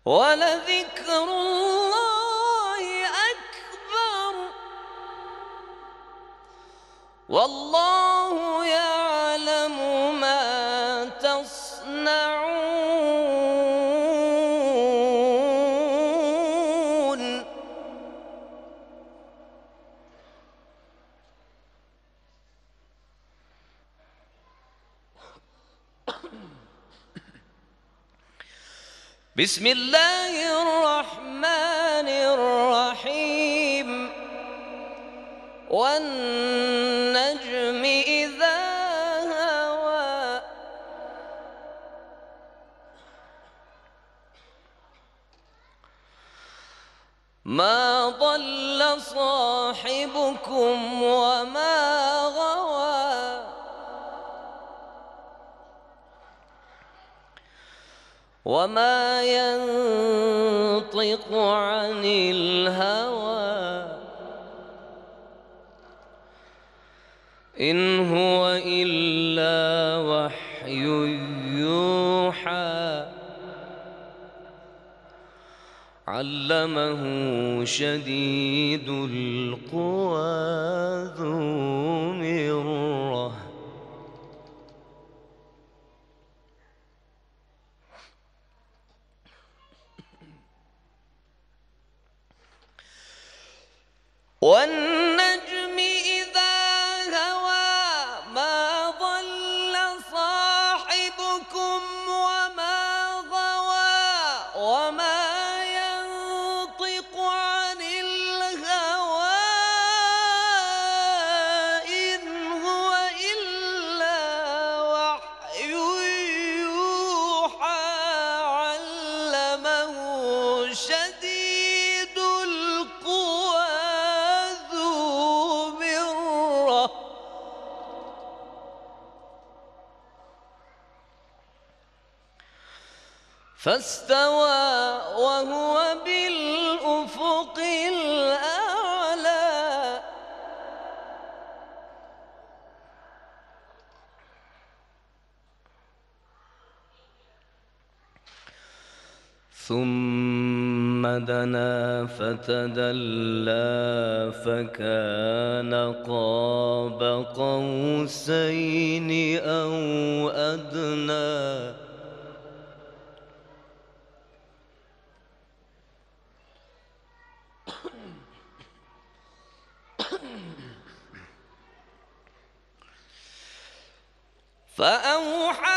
ولذكر الله أكبر والله يعلم ما تصنعون. بسم الله الرحمن الرحيم. والنجم إذا هوى ما ضل صاحبكم وما غوى وما ينطق عن الهوى إن هو إلا وحي يوحى علمه شديد القوى ذو مرة والنجم إذا هوى ما ضل صاحبكم وما غوى وما ينطق عن الهوى إن هو إلا وحي يوحى علمه شديد القوى فاستوى وهو بالأفق الأعلى ثم دنا فتدلى فكان قاب قوسين أو أدنى فأوحى